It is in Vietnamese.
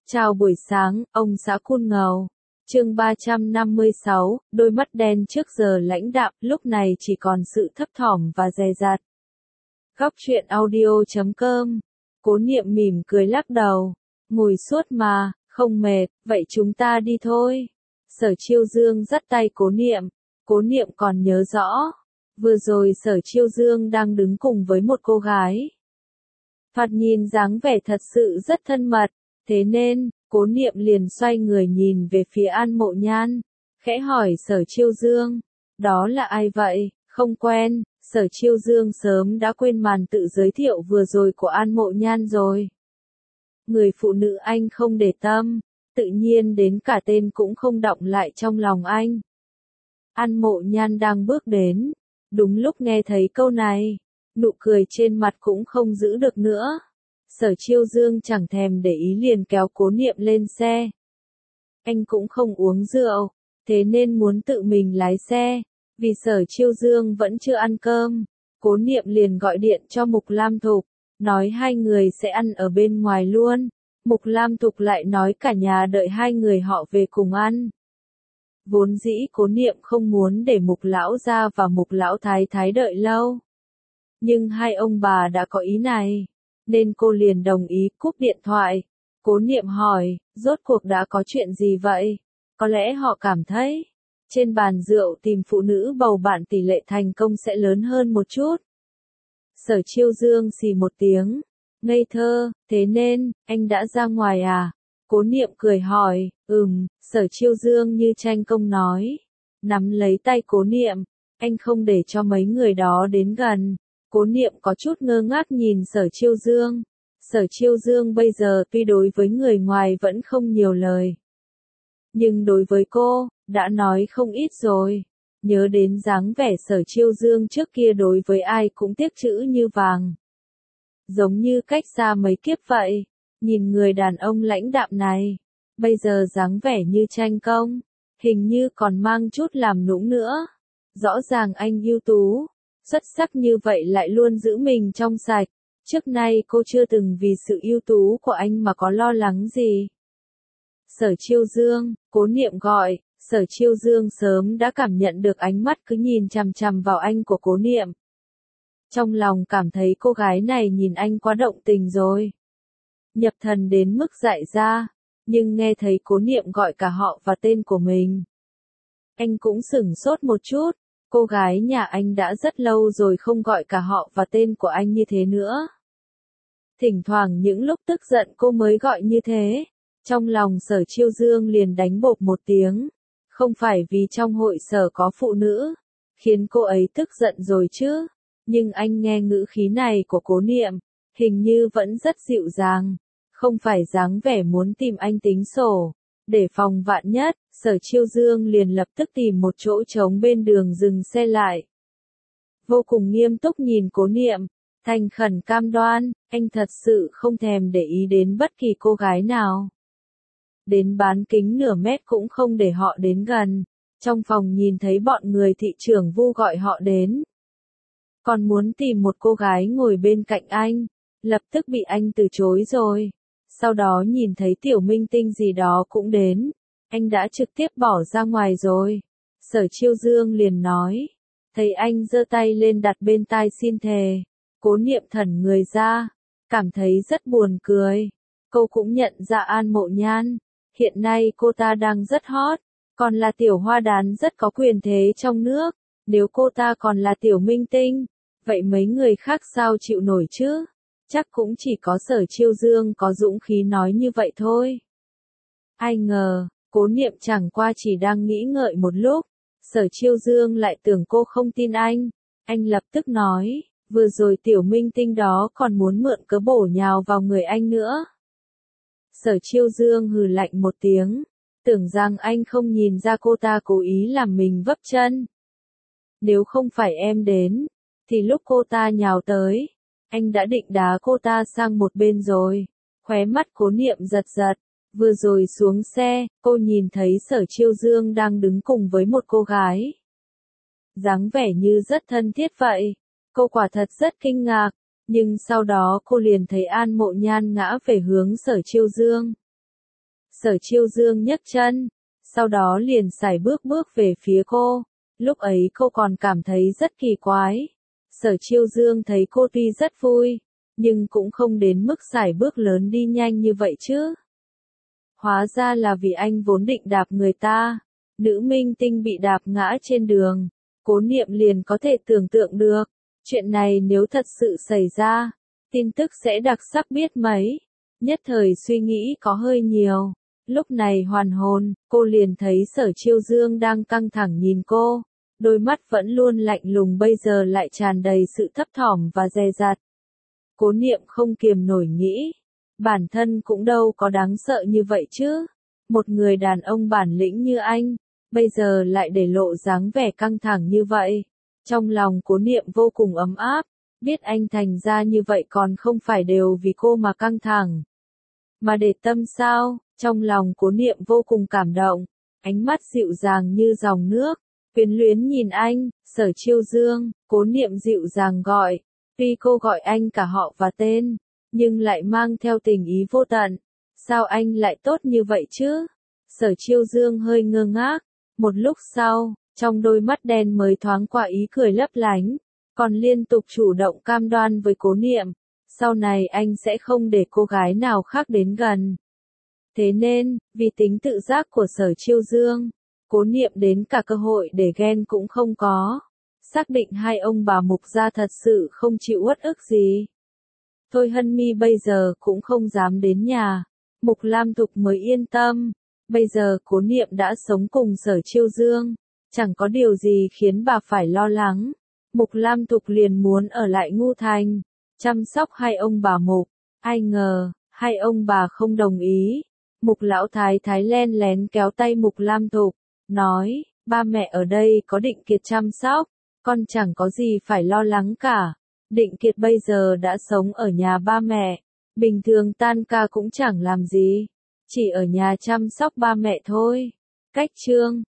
Chào buổi sáng, ông xã Cun Ngầu. Chương 356, đôi mắt đen trước giờ lãnh đạm, lúc này chỉ còn sự thấp thỏm và dè dặt. Góc truyện audio.com. Cố Niệm mỉm cười lắc đầu. Ngồi suốt mà, không mệt, vậy chúng ta đi thôi. Sở Chiêu Dương dắt tay Cố Niệm. Cố Niệm còn nhớ rõ. Vừa rồi Sở Chiêu Dương đang đứng cùng với một cô gái. Thoạt nhìn dáng vẻ thật sự rất thân mật. Thế nên, Cố Niệm liền xoay người nhìn về phía An Mộ Nhan, khẽ hỏi Sở Chiêu Dương, đó là ai vậy, không quen. Sở Chiêu Dương sớm đã quên màn tự giới thiệu vừa rồi của An Mộ Nhan rồi. Người phụ nữ anh không để tâm, tự nhiên đến cả tên cũng không đọng lại trong lòng anh. An Mộ Nhan đang bước đến, đúng lúc nghe thấy câu này, nụ cười trên mặt cũng không giữ được nữa. Sở Chiêu Dương chẳng thèm để ý liền kéo Cố Niệm lên xe. Anh cũng không uống rượu, thế nên muốn tự mình lái xe. Vì Sở Chiêu Dương vẫn chưa ăn cơm, Cố Niệm liền gọi điện cho Mục Lam Thục, nói hai người sẽ ăn ở bên ngoài luôn. Mục Lam Thục lại nói cả nhà đợi hai người họ về cùng ăn. Vốn dĩ Cố Niệm không muốn để Mục Lão Gia và Mục Lão Thái Thái đợi lâu. Nhưng hai ông bà đã có ý này, nên cô liền đồng ý cúp điện thoại. Cố Niệm hỏi, rốt cuộc đã có chuyện gì vậy? Có lẽ họ cảm thấy, trên bàn rượu tìm phụ nữ bầu bạn tỷ lệ thành công sẽ lớn hơn một chút. Sở Chiêu Dương xì một tiếng, ngây thơ, thế nên, anh đã ra ngoài à? Cố Niệm cười hỏi, Sở Chiêu Dương như tranh công nói. Nắm lấy tay Cố Niệm, anh không để cho mấy người đó đến gần. Cố Niệm có chút ngơ ngác nhìn Sở Chiêu Dương. Sở Chiêu Dương bây giờ tuy đối với người ngoài vẫn không nhiều lời, nhưng đối với cô, đã nói không ít rồi. Nhớ đến dáng vẻ Sở Chiêu Dương trước kia đối với ai cũng tiếc chữ như vàng. Giống như cách xa mấy kiếp vậy. Nhìn người đàn ông lãnh đạm này, bây giờ dáng vẻ như tranh công, hình như còn mang chút làm nũng nữa. Rõ ràng anh ưu tú, xuất sắc như vậy lại luôn giữ mình trong sạch. Trước nay cô chưa từng vì sự ưu tú của anh mà có lo lắng gì. Sở Chiêu Dương, Cố Niệm gọi. Sở Chiêu Dương sớm đã cảm nhận được ánh mắt cứ nhìn chằm chằm vào anh của Cố Niệm. Trong lòng cảm thấy cô gái này nhìn anh quá động tình rồi. Nhập thần đến mức dại ra, nhưng nghe thấy Cố Niệm gọi cả họ và tên của mình, anh cũng sửng sốt một chút. Cô gái nhà anh đã rất lâu rồi không gọi cả họ và tên của anh như thế nữa. Thỉnh thoảng những lúc tức giận cô mới gọi như thế. Trong lòng Sở Chiêu Dương liền đánh bộp một tiếng. Không phải vì trong hội sở có phụ nữ, khiến cô ấy tức giận rồi chứ. Nhưng anh nghe ngữ khí này của Cố Niệm, hình như vẫn rất dịu dàng. Không phải dáng vẻ muốn tìm anh tính sổ. Để phòng vạn nhất, Sở Chiêu Dương liền lập tức tìm một chỗ trống bên đường dừng xe lại. Vô cùng nghiêm túc nhìn Cố Niệm, thành khẩn cam đoan, anh thật sự không thèm để ý đến bất kỳ cô gái nào. Đến bán kính nửa mét cũng không để họ đến gần. Trong phòng nhìn thấy bọn người thị trưởng Vu gọi họ đến. Còn muốn tìm một cô gái ngồi bên cạnh anh, lập tức bị anh từ chối rồi. Sau đó nhìn thấy tiểu minh tinh gì đó cũng đến, anh đã trực tiếp bỏ ra ngoài rồi. Sở Chiêu Dương liền nói, thấy anh giơ tay lên đặt bên tai xin thề. Cố Niệm thẩn người ra, cảm thấy rất buồn cười. Cô cũng nhận ra An Mộ Nhan, hiện nay cô ta đang rất hot, còn là tiểu hoa đán rất có quyền thế trong nước. Nếu cô ta còn là tiểu minh tinh, vậy mấy người khác sao chịu nổi chứ? Chắc cũng chỉ có Sở Chiêu Dương có dũng khí nói như vậy thôi. Ai ngờ, Cố Niệm chẳng qua chỉ đang nghĩ ngợi một lúc, Sở Chiêu Dương lại tưởng cô không tin anh. Anh lập tức nói, vừa rồi tiểu minh tinh đó còn muốn mượn cớ bổ nhào vào người anh nữa. Sở Chiêu Dương hừ lạnh một tiếng, tưởng rằng anh không nhìn ra cô ta cố ý làm mình vấp chân. Nếu không phải em đến, thì lúc cô ta nhào tới, anh đã định đá cô ta sang một bên rồi. Khóe mắt Cố Niệm giật giật. Vừa rồi xuống xe, cô nhìn thấy Sở Chiêu Dương đang đứng cùng với một cô gái. Dáng vẻ như rất thân thiết vậy. Cô quả thật rất kinh ngạc. Nhưng sau đó cô liền thấy An Mộ Nhan ngã về hướng Sở Chiêu Dương. Sở Chiêu Dương nhấc chân, sau đó liền sải bước bước về phía cô. Lúc ấy cô còn cảm thấy rất kỳ quái. Sở Chiêu Dương thấy cô tuy rất vui, nhưng cũng không đến mức sải bước lớn đi nhanh như vậy chứ. Hóa ra là vì anh vốn định đạp người ta. Nữ minh tinh bị đạp ngã trên đường. Cố Niệm liền có thể tưởng tượng được. Chuyện này nếu thật sự xảy ra, tin tức sẽ đặc sắc biết mấy. Nhất thời suy nghĩ có hơi nhiều. Lúc này hoàn hồn, cô liền thấy Sở Chiêu Dương đang căng thẳng nhìn cô. Đôi mắt vẫn luôn lạnh lùng bây giờ lại tràn đầy sự thấp thỏm và dè dặt. Cố Niệm không kiềm nổi nghĩ. Bản thân cũng đâu có đáng sợ như vậy chứ. Một người đàn ông bản lĩnh như anh, bây giờ lại để lộ dáng vẻ căng thẳng như vậy. Trong lòng Cố Niệm vô cùng ấm áp, biết anh thành ra như vậy còn không phải đều vì cô mà căng thẳng. Mà để tâm sao, trong lòng Cố Niệm vô cùng cảm động, ánh mắt dịu dàng như dòng nước, quyến luyến nhìn anh, Sở Chiêu Dương, Cố Niệm dịu dàng gọi. Tuy cô gọi anh cả họ và tên, nhưng lại mang theo tình ý vô tận. Sao anh lại tốt như vậy chứ? Sở Chiêu Dương hơi ngơ ngác. Một lúc sau, trong đôi mắt đen mới thoáng qua ý cười lấp lánh, còn liên tục chủ động cam đoan với Cố Niệm. Sau này anh sẽ không để cô gái nào khác đến gần. Thế nên, vì tính tự giác của Sở Chiêu Dương, Cố Niệm đến cả cơ hội để ghen cũng không có. Xác định hai ông bà Mục gia thật sự không chịu uất ức gì. Thôi Hân Mi bây giờ cũng không dám đến nhà. Mục Lam Thục mới yên tâm. Bây giờ Cố Niệm đã sống cùng Sở Chiêu Dương, chẳng có điều gì khiến bà phải lo lắng. Mục Lam Thục liền muốn ở lại Ngu Thành, chăm sóc hai ông bà Mục. Ai ngờ, hai ông bà không đồng ý. Mục Lão Thái Thái len lén kéo tay Mục Lam Thục, nói, ba mẹ ở đây có Định Kiệt chăm sóc, con chẳng có gì phải lo lắng cả. Định Kiệt bây giờ đã sống ở nhà ba mẹ, bình thường tan ca cũng chẳng làm gì, chỉ ở nhà chăm sóc ba mẹ thôi. Cách chương